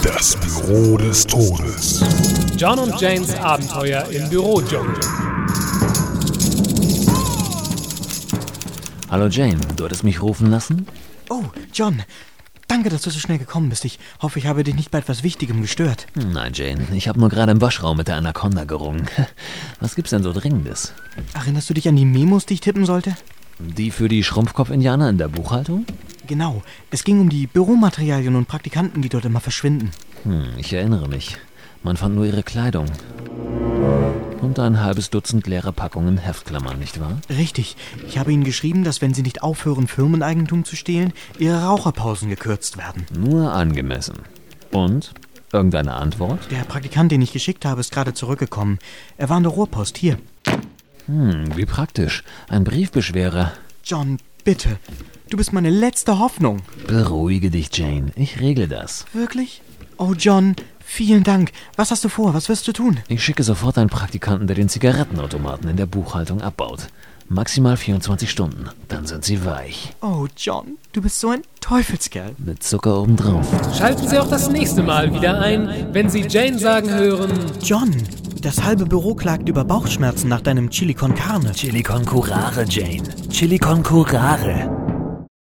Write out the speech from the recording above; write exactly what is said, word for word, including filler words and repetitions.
Das Büro des Todes. John und Janes Abenteuer im Bürodschungel. Hallo Jane, du hattest mich rufen lassen? Oh, John. Danke, dass du so schnell gekommen bist. Ich hoffe, ich habe dich nicht bei etwas Wichtigem gestört. Nein, Jane, ich habe nur gerade im Waschraum mit der Anaconda gerungen. Was gibt's denn so Dringendes? Erinnerst du dich an die Memos, die ich tippen sollte? Die für die Schrumpfkopf-Indianer in der Buchhaltung? Genau. Es ging um die Büromaterialien und Praktikanten, die dort immer verschwinden. Hm, ich erinnere mich. Man fand nur ihre Kleidung. Und ein halbes Dutzend leere Packungen Heftklammern, nicht wahr? Richtig. Ich habe ihnen geschrieben, dass wenn sie nicht aufhören, Firmeneigentum zu stehlen, ihre Raucherpausen gekürzt werden. Nur angemessen. Und? Irgendeine Antwort? Der Praktikant, den ich geschickt habe, ist gerade zurückgekommen. Er war an der Rohrpost, hier. Hm, wie praktisch. Ein Briefbeschwerer. John, bitte. Du bist meine letzte Hoffnung. Beruhige dich, Jane. Ich regle das. Wirklich? Oh, John, vielen Dank. Was hast du vor? Was wirst du tun? Ich schicke sofort einen Praktikanten, der den Zigarettenautomaten in der Buchhaltung abbaut. Maximal vierundzwanzig Stunden. Dann sind sie weich. Oh, John, du bist so ein Teufelskerl. Mit Zucker obendrauf. Schalten Sie auch das nächste Mal wieder ein, wenn Sie Jane sagen hören: John, das halbe Büro klagt über Bauchschmerzen nach deinem Chili con Carne. Chili con Curare, Jane. Chili con Curare.